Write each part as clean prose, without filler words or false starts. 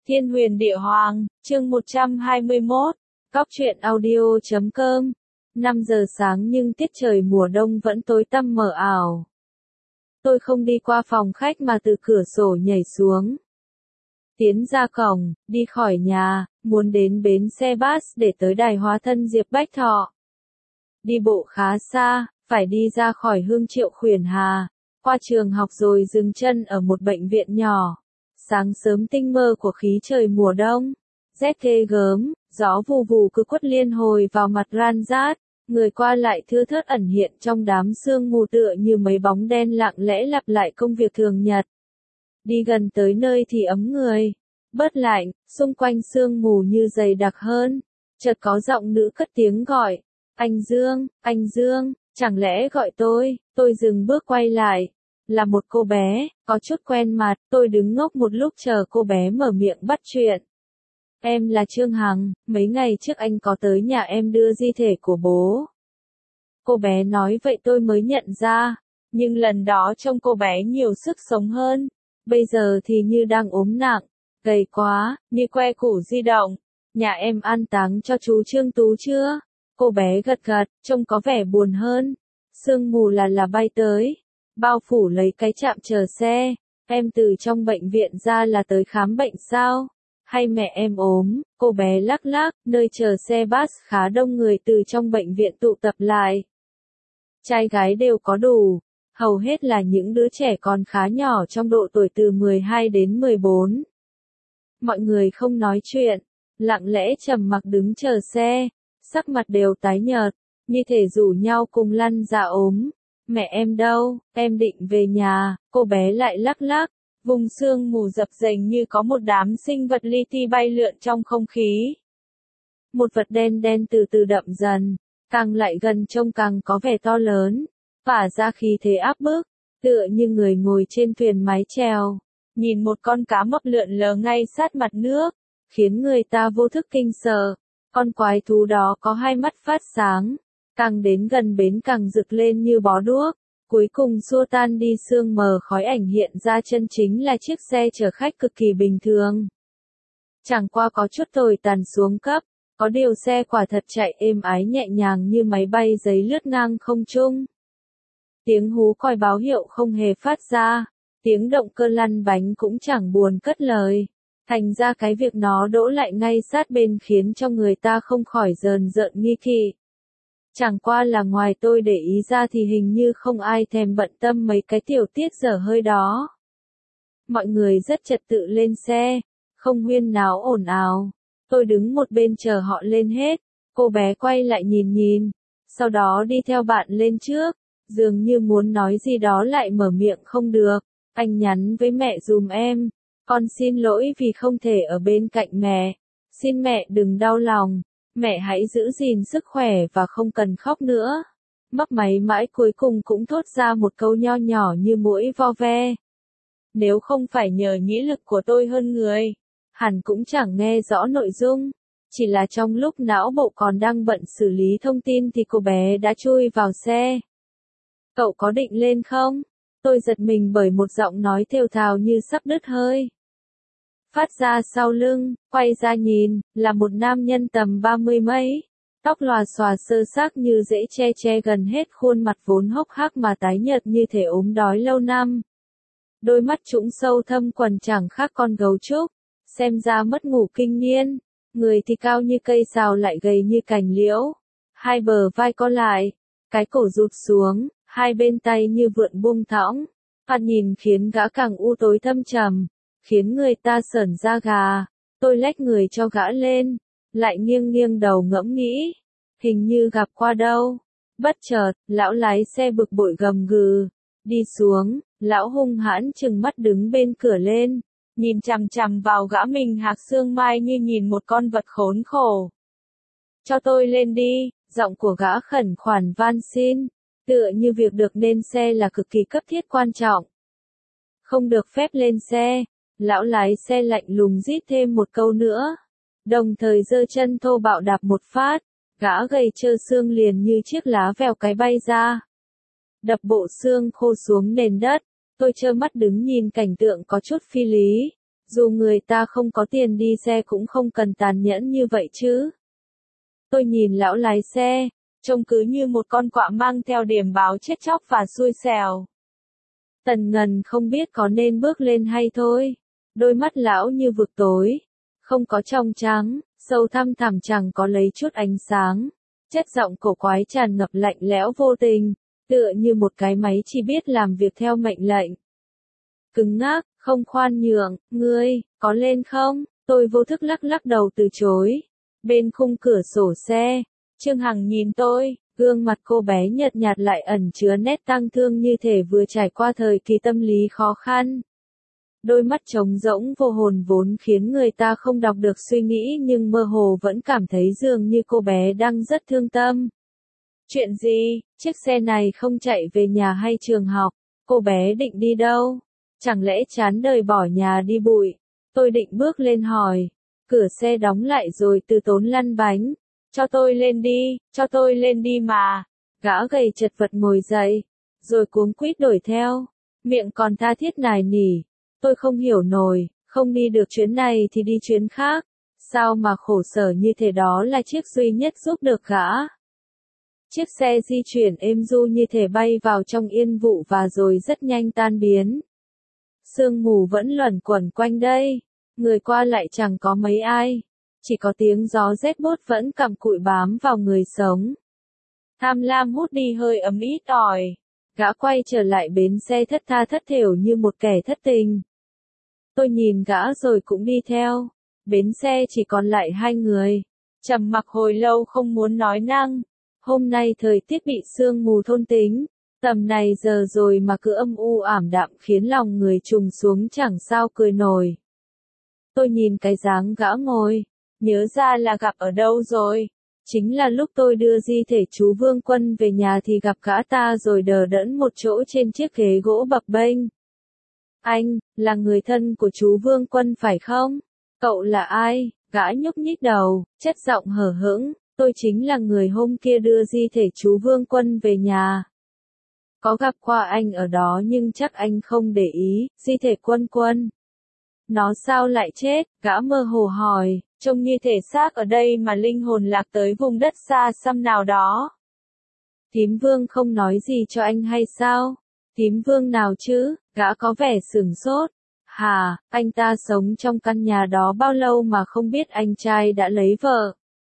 Thiên huyền địa hoàng, chương 121, Cóc truyện audio.com. 5 giờ sáng nhưng tiết trời mùa đông vẫn tối tăm mờ ảo. Tôi không đi qua phòng khách mà từ cửa sổ nhảy xuống. Tiến ra cổng, đi khỏi nhà, muốn đến bến xe bus để tới đài hóa thân Diệp Bách Thọ. Đi bộ khá xa, phải đi ra khỏi Hương Triệu Khuyển Hà, qua trường học rồi dừng chân ở một bệnh viện nhỏ. Sáng sớm tinh mơ của khí trời mùa đông, rét ghê gớm, gió vù vù cứ quất liên hồi vào mặt ran rát, người qua lại thưa thớt ẩn hiện trong đám sương mù tựa như mấy bóng đen lặng lẽ lặp lại công việc thường nhật. Đi gần tới nơi thì ấm người, bớt lạnh, xung quanh sương mù như dày đặc hơn, chợt có giọng nữ cất tiếng gọi, anh Dương, chẳng lẽ gọi tôi dừng bước quay lại. Là một cô bé, có chút quen mặt, tôi đứng ngốc một lúc chờ cô bé mở miệng bắt chuyện. Em là Trương Hằng, mấy ngày trước anh có tới nhà em đưa di thể của bố. Cô bé nói vậy tôi mới nhận ra, nhưng lần đó trông cô bé nhiều sức sống hơn, bây giờ thì như đang ốm nặng, gầy quá, như que củ di động. Nhà em an táng cho chú Trương Tú chưa? Cô bé gật gật, trông có vẻ buồn hơn. Sương mù là bay tới, bao phủ lấy cái trạm chờ xe. Em từ trong bệnh viện ra là tới khám bệnh sao? Hay mẹ em ốm? Cô bé lắc lắc, nơi chờ xe bus khá đông người từ trong bệnh viện tụ tập lại. Trai gái đều có đủ, hầu hết là những đứa trẻ còn khá nhỏ trong độ tuổi từ 12 đến 14. Mọi người không nói chuyện, lặng lẽ trầm mặc đứng chờ xe, sắc mặt đều tái nhợt, như thể rủ nhau cùng lăn ra ốm. Mẹ em đâu, em định về nhà, cô bé lại lắc lắc, vùng sương mù dập dềnh như có một đám sinh vật li ti bay lượn trong không khí. Một vật đen đen từ từ đậm dần, càng lại gần trông càng có vẻ to lớn, tỏa ra khí thế áp bức, tựa như người ngồi trên thuyền mái chèo, nhìn một con cá mập lượn lờ ngay sát mặt nước, khiến người ta vô thức kinh sợ. Con quái thú đó có hai mắt phát sáng, càng đến gần bến càng rực lên như bó đuốc, cuối cùng xua tan đi sương mờ khói ảnh hiện ra chân chính là chiếc xe chở khách cực kỳ bình thường. Chẳng qua có chút tồi tàn xuống cấp, có điều xe quả thật chạy êm ái nhẹ nhàng như máy bay giấy lướt ngang không trung. Tiếng hú còi báo hiệu không hề phát ra, tiếng động cơ lăn bánh cũng chẳng buồn cất lời. Thành ra cái việc nó đỗ lại ngay sát bên khiến cho người ta không khỏi rờn rợn nghi kỵ. Chẳng qua là ngoài tôi để ý ra thì hình như không ai thèm bận tâm mấy cái tiểu tiết dở hơi đó. Mọi người rất trật tự lên xe, không huyên náo ồn ào. Tôi đứng một bên chờ họ lên hết, cô bé quay lại nhìn, sau đó đi theo bạn lên trước, dường như muốn nói gì đó lại mở miệng không được. Anh nhắn với mẹ dùm em. Con xin lỗi vì không thể ở bên cạnh mẹ. Xin mẹ đừng đau lòng. Mẹ hãy giữ gìn sức khỏe và không cần khóc nữa. Mấp máy mãi cuối cùng cũng thốt ra một câu nho nhỏ như mũi vo ve. Nếu không phải nhờ nhĩ lực của tôi hơn người, hẳn cũng chẳng nghe rõ nội dung. Chỉ là trong lúc não bộ còn đang bận xử lý thông tin thì cô bé đã chui vào xe. Cậu có định lên không? Tôi giật mình bởi một giọng nói thều thào như sắp đứt hơi. Phát ra sau lưng, quay ra nhìn, là một nam nhân tầm 30 mấy. Tóc lòa xòa sơ xác như rễ che gần hết khuôn mặt vốn hốc hác mà tái nhợt như thể ốm đói lâu năm. Đôi mắt trũng sâu thâm quầng chẳng khác con gấu trúc, xem ra mất ngủ kinh niên. Người thì cao như cây sào lại gầy như cành liễu. Hai bờ vai co lại, cái cổ rụt xuống, hai bên tay như vượn buông thõng. Thoạt nhìn khiến gã càng u tối thâm trầm, khiến người ta sởn da gà. Tôi lách người cho gã lên, lại nghiêng đầu ngẫm nghĩ, hình như gặp qua đâu. Bất chợt, lão lái xe bực bội gầm gừ, đi xuống, lão hung hãn trừng mắt đứng bên cửa lên, nhìn chằm chằm vào gã mình hạc xương mai như nhìn một con vật khốn khổ. Cho tôi lên đi, giọng của gã khẩn khoản van xin, tựa như việc được lên xe là cực kỳ cấp thiết quan trọng. Không được phép lên xe. Lão lái xe lạnh lùng rít thêm một câu nữa, đồng thời giơ chân thô bạo đạp một phát, gã gầy trơ xương liền như chiếc lá vèo cái bay ra. Đập bộ xương khô xuống nền đất, tôi trơ mắt đứng nhìn cảnh tượng có chút phi lý, Dù người ta không có tiền đi xe cũng không cần tàn nhẫn như vậy chứ. Tôi nhìn lão lái xe, trông cứ như một con quạ mang theo điểm báo chết chóc và xui xẻo. Tần Ngần không biết có nên bước lên hay thôi. Đôi mắt lão như vực tối, không có trong trắng, sâu thăm thẳm chẳng có lấy chút ánh sáng. Chất giọng cổ quái tràn ngập lạnh lẽo vô tình, tựa như một cái máy chỉ biết làm việc theo mệnh lệnh. Cứng ngắc, không khoan nhượng, ngươi, có lên không? Tôi vô thức lắc lắc đầu từ chối. Bên khung cửa sổ xe, Trương Hằng nhìn tôi, gương mặt cô bé nhợt nhạt lại ẩn chứa nét tang thương như thể vừa trải qua thời kỳ tâm lý khó khăn. Đôi mắt trống rỗng vô hồn vốn khiến người ta không đọc được suy nghĩ nhưng mơ hồ vẫn cảm thấy dường như cô bé đang rất thương tâm. Chuyện gì? Chiếc xe này không chạy về nhà hay trường học? Cô bé định đi đâu? Chẳng lẽ chán đời bỏ nhà đi bụi? Tôi định bước lên hỏi. Cửa xe đóng lại rồi từ tốn lăn bánh. Cho tôi lên đi mà. Gã gầy chật vật ngồi dậy, rồi cuống quýt đuổi theo. Miệng còn tha thiết nài nỉ. Tôi không hiểu nổi, không đi được chuyến này thì đi chuyến khác. Sao mà khổ sở như thế, đó là chiếc duy nhất giúp được gã. Chiếc xe di chuyển êm du như thể bay vào trong yên vụ và rồi rất nhanh tan biến. Sương mù vẫn luẩn quẩn quanh đây, người qua lại chẳng có mấy ai, chỉ có tiếng gió rét buốt vẫn cặm cụi bám vào người sống. Tham lam hút đi hơi ấm ít ỏi, gã quay trở lại bến xe thất tha thất thểu như một kẻ thất tình. Tôi nhìn gã rồi cũng đi theo, bến xe chỉ còn lại hai người, trầm mặc hồi lâu không muốn nói năng. Hôm nay thời tiết bị sương mù thôn tính, tầm này giờ rồi mà cứ âm u ảm đạm khiến lòng người trùng xuống chẳng sao cười nổi. Tôi nhìn cái dáng gã ngồi, nhớ ra là gặp ở đâu rồi. Chính là lúc tôi đưa di thể chú Vương Quân về nhà thì gặp gã ta rồi đờ đẫn một chỗ trên chiếc ghế gỗ bập bênh. Anh, là người thân của chú Vương Quân phải không? Cậu là ai? Gã nhúc nhích đầu, chất giọng hở hững. Tôi chính là người hôm kia đưa di thể chú Vương Quân về nhà. Có gặp qua anh ở đó nhưng chắc anh không để ý, di thể Quân Quân. Nó sao lại chết? Gã mơ hồ hỏi, trông như thể xác ở đây mà linh hồn lạc tới vùng đất xa xăm nào đó. Thím Vương không nói gì cho anh hay sao? Thím Vương nào chứ? Gã có vẻ sửng sốt. Hà, anh ta sống trong căn nhà đó bao lâu mà không biết anh trai đã lấy vợ?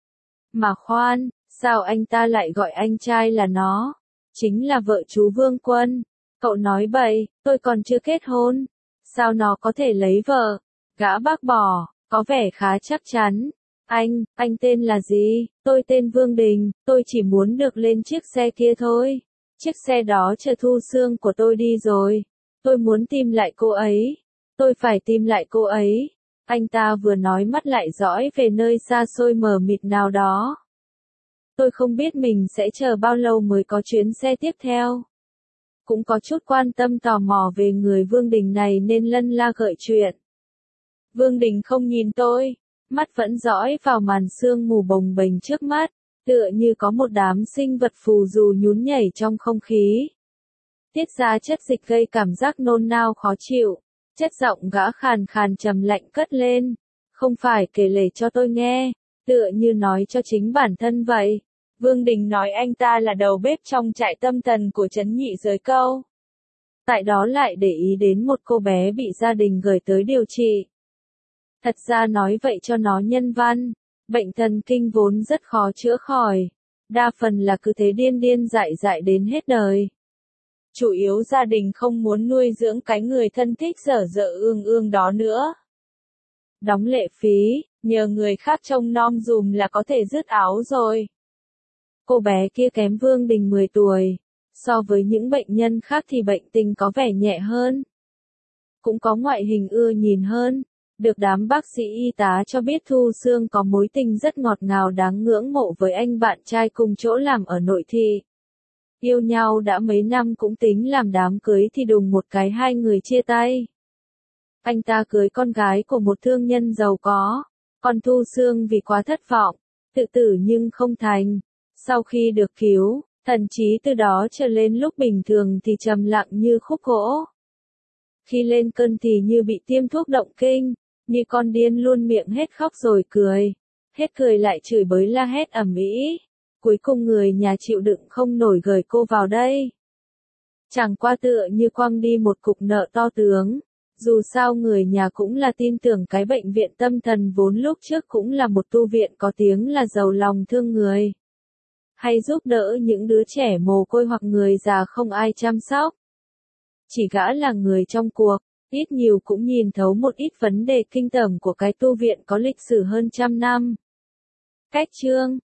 Mà khoan, sao anh ta lại gọi anh trai là nó? Chính là vợ chú Vương Quân. Cậu nói bậy, tôi còn chưa kết hôn. Sao nó có thể lấy vợ? Gã bác bỏ, có vẻ khá chắc chắn. Anh tên là gì? Tôi tên Vương Đình, tôi chỉ muốn được lên chiếc xe kia thôi. Chiếc xe đó chờ Thu Sương của tôi đi rồi. Tôi muốn tìm lại cô ấy. Tôi phải tìm lại cô ấy. Anh ta vừa nói mắt lại dõi về nơi xa xôi mờ mịt nào đó. Tôi không biết mình sẽ chờ bao lâu mới có chuyến xe tiếp theo. Cũng có chút quan tâm tò mò về người Vương Đình này nên lân la gợi chuyện. Vương Đình không nhìn tôi, mắt vẫn dõi vào màn sương mù bồng bềnh trước mắt, tựa như có một đám sinh vật phù du nhún nhảy trong không khí. Tiết ra chất dịch gây cảm giác nôn nao khó chịu. Chất giọng gã khàn khàn trầm lạnh cất lên. Không phải kể lể cho tôi nghe, tựa như nói cho chính bản thân vậy. Vương Đình nói anh ta là đầu bếp trong trại tâm thần của trấn Nhị Giới Câu. Tại đó lại để ý đến một cô bé bị gia đình gửi tới điều trị. Thật ra nói vậy cho nó nhân văn, bệnh thần kinh vốn rất khó chữa khỏi. Đa phần là cứ thế điên điên dại dại đến hết đời. Chủ yếu gia đình không muốn nuôi dưỡng cái người thân thích dở dở ương ương đó nữa. Đóng lệ phí, nhờ người khác trông nom dùm là có thể dứt áo rồi. Cô bé kia kém Vương Đình 10 tuổi. So với những bệnh nhân khác thì bệnh tình có vẻ nhẹ hơn. Cũng có ngoại hình ưa nhìn hơn. Được đám bác sĩ y tá cho biết Thu Sương có mối tình rất ngọt ngào đáng ngưỡng mộ với anh bạn trai cùng chỗ làm ở nội thị. Yêu nhau đã mấy năm cũng tính làm đám cưới thì đùng một cái hai người chia tay. Anh ta cưới con gái của một thương nhân giàu có. Còn Thu Sương vì quá thất vọng, tự tử nhưng không thành. Sau khi được cứu, thần trí từ đó trở lên lúc bình thường thì trầm lặng như khúc gỗ. Khi lên cơn thì như bị tiêm thuốc động kinh, như con điên luôn miệng hết khóc rồi cười. Hết cười lại chửi bới la hét ầm ĩ. Cuối cùng người nhà chịu đựng không nổi gửi cô vào đây. Chẳng qua tựa như quăng đi một cục nợ to tướng. Dù sao người nhà cũng là tin tưởng cái bệnh viện tâm thần vốn lúc trước cũng là một tu viện có tiếng là giàu lòng thương người. Hay giúp đỡ những đứa trẻ mồ côi hoặc người già không ai chăm sóc. Chỉ gã là người trong cuộc, ít nhiều cũng nhìn thấu một ít vấn đề kinh tởm của cái tu viện có lịch sử hơn 100 năm. Cách chương